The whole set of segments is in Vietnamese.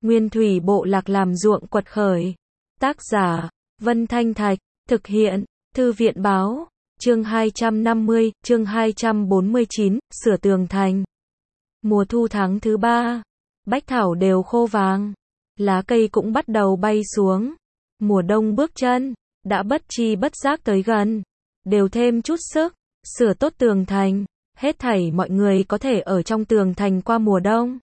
Nguyên thủy bộ lạc làm ruộng quật khởi. Tác giả, Vân Thanh Thạch, thực hiện, Thư viện Báo, chương 250, chương 249, sửa tường thành. Mùa thu tháng thứ 3, bách thảo đều khô vàng, lá cây cũng bắt đầu bay xuống. Mùa đông bước chân, đã bất chi bất giác tới gần, đều thêm chút sức, sửa tốt tường thành, hết thảy mọi người có thể ở trong tường thành qua mùa đông.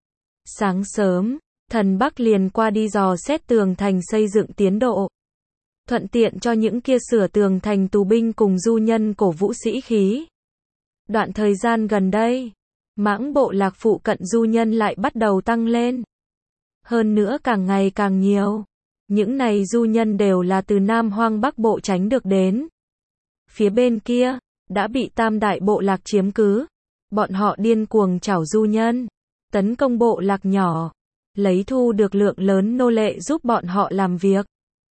Sáng sớm, Thần Bắc liền qua đi dò xét tường thành xây dựng tiến độ. Thuận tiện cho những kia sửa tường thành tù binh cùng du nhân cổ vũ sĩ khí. Đoạn thời gian gần đây, mãng bộ lạc phụ cận du nhân lại bắt đầu tăng lên. Hơn nữa càng ngày càng nhiều. Những này du nhân đều là từ Nam Hoang Bắc Bộ tránh được đến. Phía bên kia, đã bị Tam Đại bộ lạc chiếm cứ. Bọn họ điên cuồng trảo du nhân, tấn công bộ lạc nhỏ, lấy thu được lượng lớn nô lệ giúp bọn họ làm việc.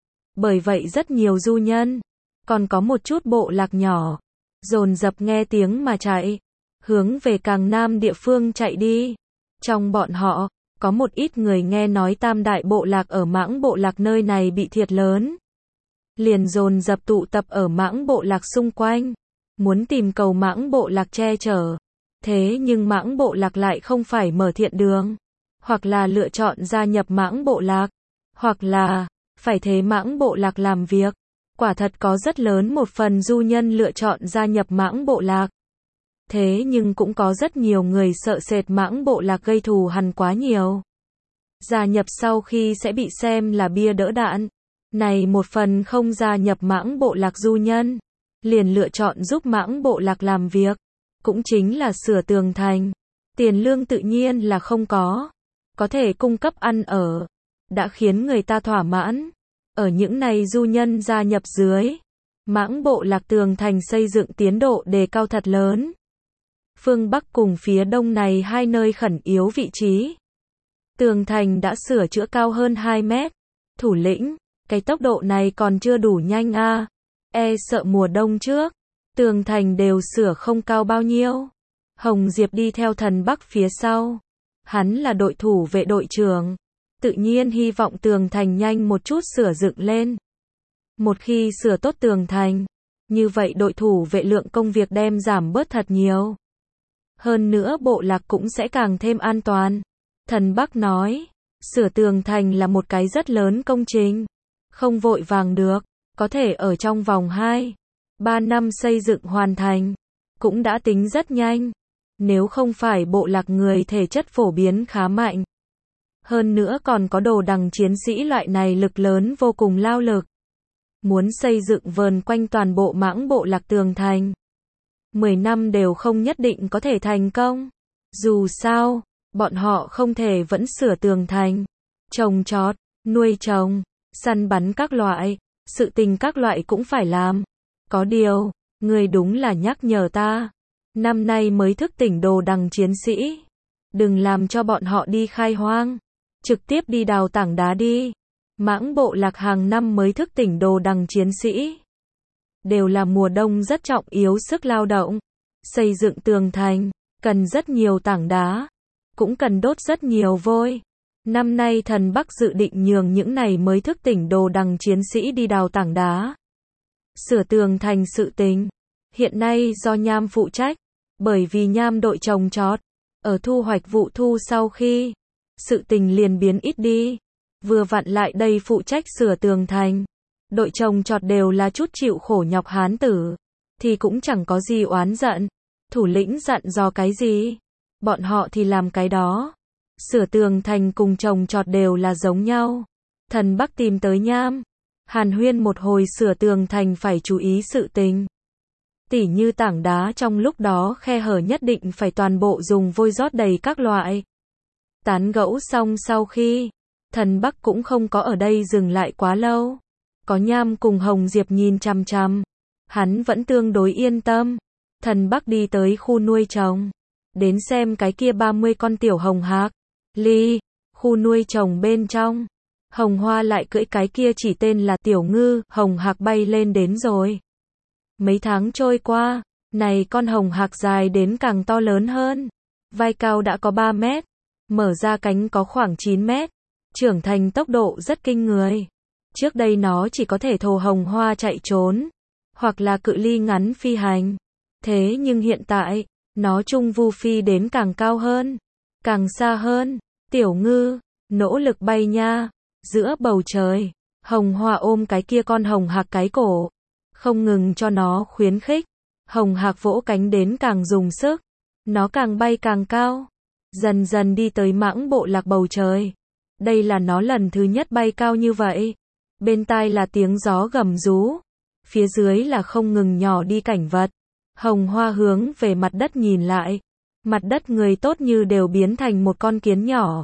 Bởi vậy rất nhiều du nhân, còn có một chút bộ lạc nhỏ, dồn dập nghe tiếng mà chạy, hướng về càng nam địa phương chạy đi. Trong bọn họ, có một ít người nghe nói Tam Đại bộ lạc ở mãng bộ lạc nơi này bị thiệt lớn. Liền dồn dập tụ tập ở mãng bộ lạc xung quanh, muốn tìm cầu mãng bộ lạc che chở. Thế nhưng mãng bộ lạc lại không phải mở thiện đường, hoặc là lựa chọn gia nhập mãng bộ lạc, hoặc là phải thế mãng bộ lạc làm việc. Quả thật có rất lớn một phần du nhân lựa chọn gia nhập mãng bộ lạc. Thế nhưng cũng có rất nhiều người sợ sệt mãng bộ lạc gây thù hằn quá nhiều. Gia nhập sau khi sẽ bị xem là bia đỡ đạn. Này một phần không gia nhập mãng bộ lạc du nhân, liền lựa chọn giúp mãng bộ lạc làm việc. Cũng chính là sửa tường thành. Tiền lương tự nhiên là không có thể cung cấp ăn ở, đã khiến người ta thỏa mãn. Ở những này du nhân gia nhập dưới, mãng bộ lạc tường thành xây dựng tiến độ đề cao thật lớn. Phương Bắc cùng phía Đông này hai nơi khẩn yếu vị trí. Tường thành đã sửa chữa cao hơn 2 mét. Thủ lĩnh, cái tốc độ này còn chưa đủ nhanh a. Sợ mùa đông trước, tường thành đều sửa không cao bao nhiêu. Hồng Diệp đi theo Thần Bắc phía sau. Hắn là đội thủ vệ đội trưởng. Tự nhiên hy vọng tường thành nhanh một chút sửa dựng lên. Một khi sửa tốt tường thành, như vậy đội thủ vệ lượng công việc đem giảm bớt thật nhiều. Hơn nữa bộ lạc cũng sẽ càng thêm an toàn. Thần Bắc nói, sửa tường thành là một cái rất lớn công trình. Không vội vàng được, có thể ở trong vòng 2-3 năm xây dựng hoàn thành. Cũng đã tính rất nhanh. Nếu không phải bộ lạc người thể chất phổ biến khá mạnh. Hơn nữa còn có đồ đằng chiến sĩ loại này lực lớn vô cùng lao lực. Muốn xây dựng vờn quanh toàn bộ mãng bộ lạc tường thành. 10 năm đều không nhất định có thể thành công. Dù sao, bọn họ không thể vẫn sửa tường thành, trồng trọt, nuôi trồng, săn bắn các loại, sự tình các loại cũng phải làm. Có điều, người đúng là nhắc nhở ta. Năm nay mới thức tỉnh đồ đằng chiến sĩ. Đừng làm cho bọn họ đi khai hoang. Trực tiếp đi đào tảng đá đi. Mãng bộ lạc hàng năm mới thức tỉnh đồ đằng chiến sĩ. Đều là mùa đông rất trọng yếu sức lao động. Xây dựng tường thành, cần rất nhiều tảng đá. Cũng cần đốt rất nhiều vôi. Năm nay Thần Bắc dự định nhường những này mới thức tỉnh đồ đằng chiến sĩ đi đào tảng đá. Sửa tường thành sự tình. Hiện nay do Nham phụ trách. Bởi vì Nham đội trồng trọt. Ở thu hoạch vụ thu sau khi, sự tình liền biến ít đi. Vừa vặn lại đây phụ trách sửa tường thành. Đội trồng trọt đều là chút chịu khổ nhọc hán tử. Thì cũng chẳng có gì oán giận. Thủ lĩnh dặn dò cái gì, bọn họ thì làm cái đó. Sửa tường thành cùng trồng trọt đều là giống nhau. Thần Bắc tìm tới Nham. Hàn huyên một hồi sửa tường thành phải chú ý sự tình. Tỉ như tảng đá trong lúc đó khe hở nhất định phải toàn bộ dùng vôi rót đầy các loại. Tán gẫu xong sau khi, Thần Bắc cũng không có ở đây dừng lại quá lâu. Có Nham cùng Hồng Diệp nhìn chằm chằm. Hắn vẫn tương đối yên tâm. Thần Bắc đi tới khu nuôi trồng. Đến xem cái kia 30 con tiểu hồng hạc. Ly, khu nuôi trồng bên trong. Hồng Hoa lại cưỡi cái kia chỉ tên là tiểu ngư, hồng hạc bay lên đến rồi. Mấy tháng trôi qua, này con hồng hạc dài đến càng to lớn hơn. Vai cao đã có 3 mét, mở ra cánh có khoảng 9 mét. trưởng thành tốc độ rất kinh người. Trước đây nó chỉ có thể thồ hồng hoa chạy trốn, hoặc là cự ly ngắn phi hành. Thế nhưng hiện tại, nó trung vu phi đến càng cao hơn, càng xa hơn. Tiểu Ngư, nỗ lực bay nha. Giữa bầu trời, hồng hoa ôm cái kia con hồng hạc cái cổ, không ngừng cho nó khuyến khích. Hồng hạc vỗ cánh đến càng dùng sức, nó càng bay càng cao, dần dần đi tới mãng bộ lạc bầu trời. Đây là nó lần thứ nhất bay cao như vậy. Bên tai là tiếng gió gầm rú, phía dưới là không ngừng nhỏ đi cảnh vật. Hồng hoa hướng về mặt đất nhìn lại, mặt đất người tốt như đều biến thành một con kiến nhỏ.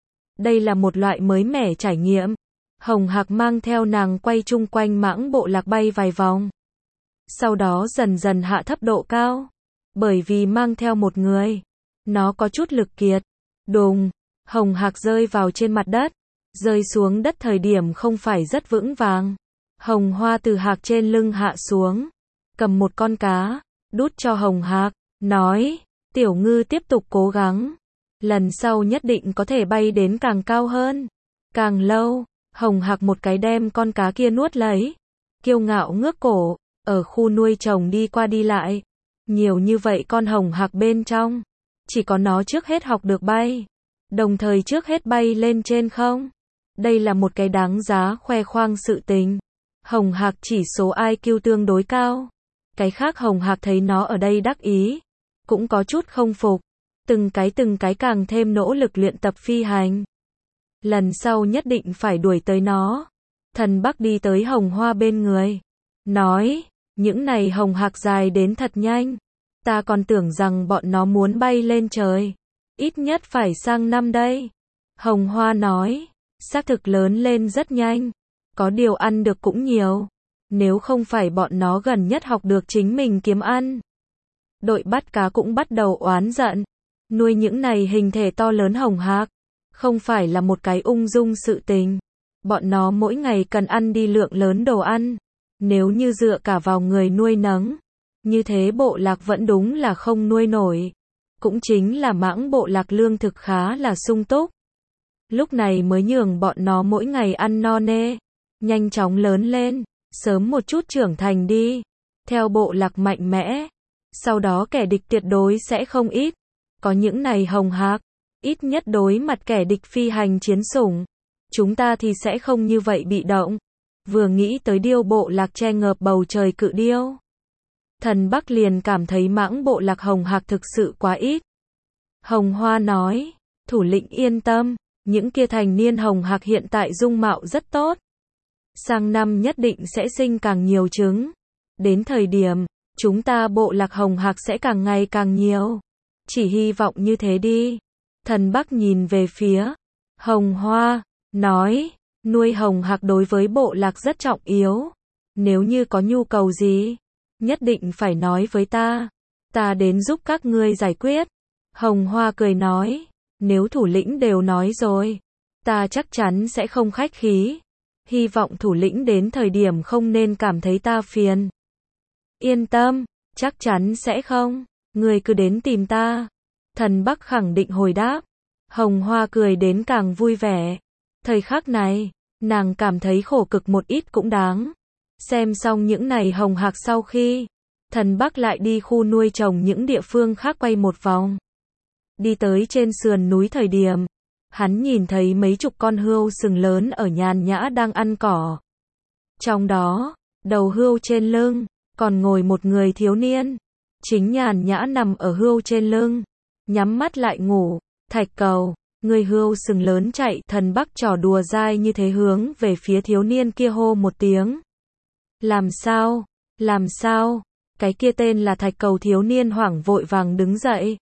Đây là một loại mới mẻ trải nghiệm. Hồng hạc mang theo nàng quay chung quanh mãng bộ lạc bay vài vòng. Sau đó dần dần hạ thấp độ cao. Bởi vì mang theo một người, nó có chút lực kiệt. Đùng, hồng hạc rơi vào trên mặt đất. Rơi xuống đất thời điểm không phải rất vững vàng. Hồng hoa từ hạc trên lưng hạ xuống, cầm một con cá, đút cho hồng hạc, nói, Tiểu Ngư tiếp tục cố gắng. Lần sau nhất định có thể bay đến càng cao hơn, càng lâu. Hồng hạc một cái đem con cá kia nuốt lấy, kiêu ngạo ngước cổ, ở khu nuôi trồng đi qua đi lại. Nhiều như vậy con hồng hạc bên trong, chỉ có nó trước hết học được bay, đồng thời trước hết bay lên trên không. Đây là một cái đáng giá khoe khoang sự tình. Hồng hạc chỉ số IQ tương đối cao. Cái khác hồng hạc thấy nó ở đây đắc ý, cũng có chút không phục. Từng cái càng thêm nỗ lực luyện tập phi hành. Lần sau nhất định phải đuổi tới nó. Thần Bắc đi tới hồng hoa bên người, nói, những này hồng hạc dài đến thật nhanh. Ta còn tưởng rằng bọn nó muốn bay lên trời. Ít nhất phải sang năm đây. Hồng hoa nói, xác thực lớn lên rất nhanh. Có điều ăn được cũng nhiều. Nếu không phải bọn nó gần nhất học được chính mình kiếm ăn. Đội bắt cá cũng bắt đầu oán giận. Nuôi những này hình thể to lớn hồng hạc, không phải là một cái ung dung sự tình. Bọn nó mỗi ngày cần ăn đi lượng lớn đồ ăn. Nếu như dựa cả vào người nuôi nấng, như thế bộ lạc vẫn đúng là không nuôi nổi. Cũng chính là mãng bộ lạc lương thực khá là sung túc. Lúc này mới nhường bọn nó mỗi ngày ăn no nê, nhanh chóng lớn lên, sớm một chút trưởng thành đi. Theo bộ lạc mạnh mẽ, sau đó kẻ địch tuyệt đối sẽ không ít. Có những này hồng hạc, ít nhất đối mặt kẻ địch phi hành chiến sủng, chúng ta thì sẽ không như vậy bị động. Vừa nghĩ tới điêu bộ lạc che ngợp bầu trời cự điêu, Thần Bắc liền cảm thấy mãng bộ lạc hồng hạc thực sự quá ít. Hồng Hoa nói, thủ lĩnh yên tâm, những kia thành niên hồng hạc hiện tại dung mạo rất tốt. Sang năm nhất định sẽ sinh càng nhiều trứng. Đến thời điểm, chúng ta bộ lạc hồng hạc sẽ càng ngày càng nhiều. Chỉ hy vọng như thế đi. Thần Bắc nhìn về phía Hồng Hoa, nói, nuôi hồng hạc đối với bộ lạc rất trọng yếu. Nếu như có nhu cầu gì, nhất định phải nói với ta. Ta đến giúp các ngươi giải quyết. Hồng Hoa cười nói, nếu thủ lĩnh đều nói rồi, ta chắc chắn sẽ không khách khí. Hy vọng thủ lĩnh đến thời điểm không nên cảm thấy ta phiền. Yên tâm, chắc chắn sẽ không. Ngươi cứ đến tìm ta. Thần Bắc khẳng định hồi đáp. Hồng Hoa cười đến càng vui vẻ. Thời khắc này, nàng cảm thấy khổ cực một ít cũng đáng. Xem xong những này hồng hạc sau khi, Thần Bắc lại đi khu nuôi trồng những địa phương khác quay một vòng. Đi tới trên sườn núi thời điểm, hắn nhìn thấy mấy chục con hươu sừng lớn ở nhàn nhã đang ăn cỏ. Trong đó, đầu hươu trên lưng, còn ngồi một người thiếu niên. Chính nhàn nhã nằm ở hươu trên lưng, nhắm mắt lại ngủ. Thạch Cầu, người hươu sừng lớn chạy. Thần Bắc trò đùa dai như thế hướng về phía thiếu niên kia hô một tiếng. Làm sao? Làm sao? Cái kia tên là Thạch Cầu thiếu niên hoảng vội vàng đứng dậy.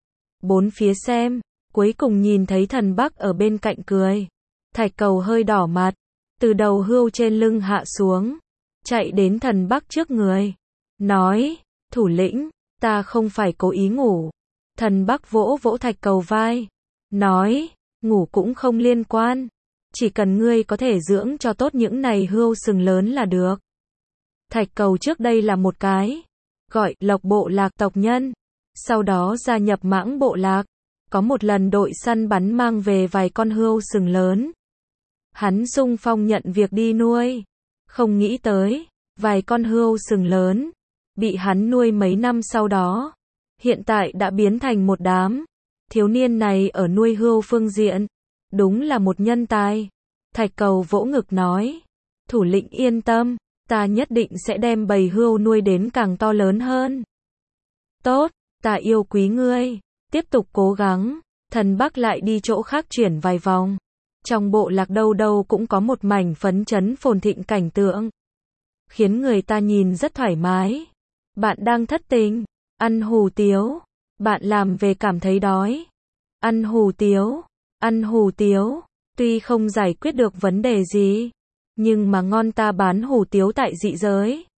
Bốn phía xem, cuối cùng nhìn thấy Thần Bắc ở bên cạnh cười. Thạch Cầu hơi đỏ mặt, từ đầu hươu trên lưng hạ xuống, chạy đến Thần Bắc trước người. Nói, thủ lĩnh, ta không phải cố ý ngủ. Thần Bắc vỗ vỗ Thạch Cầu vai. Nói, ngủ cũng không liên quan. Chỉ cần ngươi có thể dưỡng cho tốt những này hươu sừng lớn là được. Thạch Cầu trước đây là một cái gọi Lộc bộ lạc tộc nhân, sau đó gia nhập mãng bộ lạc. Có một lần đội săn bắn mang về vài con hươu sừng lớn, Hắn xung phong nhận việc đi nuôi. Không nghĩ tới, vài con hươu sừng lớn, bị hắn nuôi mấy năm sau đó, hiện tại đã biến thành một đám. Thiếu niên này ở nuôi hươu phương diện, đúng là một nhân tài. Thạch Cầu vỗ ngực nói, thủ lĩnh yên tâm, ta nhất định sẽ đem bầy hươu nuôi đến càng to lớn hơn. Tốt, ta yêu quý ngươi, tiếp tục cố gắng. Thần Bắc lại đi chỗ khác chuyển vài vòng. Trong bộ lạc đâu đâu cũng có một mảnh phấn chấn phồn thịnh cảnh tượng, khiến người ta nhìn rất thoải mái. Bạn đang thất tình, ăn hủ tiếu, bạn làm về cảm thấy đói, ăn hủ tiếu, ăn hủ tiếu, tuy không giải quyết được vấn đề gì, nhưng mà ngon. Ta bán hủ tiếu tại dị giới,